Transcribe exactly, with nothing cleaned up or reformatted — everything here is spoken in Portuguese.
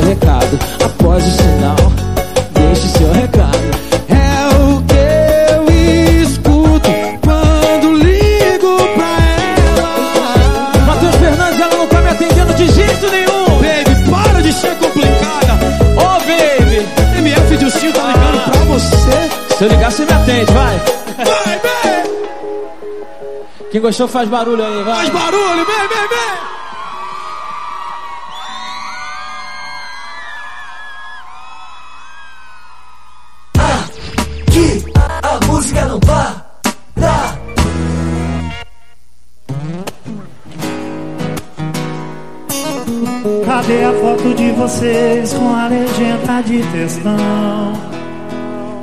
recado. Após o sinal, deixe seu recado. É o que eu escuto quando ligo pra ela. Matheus Fernandes, ela não tá me atendendo de jeito nenhum. Baby, para de ser complicada. Ô, oh, baby, M F de Ursinho tá ligando pra você. se eu ligar, você me atende, vai. Vai, vem. Quem gostou faz barulho aí, vai. Faz barulho, vem, vem, vem. Aqui a música não para. Cadê a foto de vocês com a legenda de textão?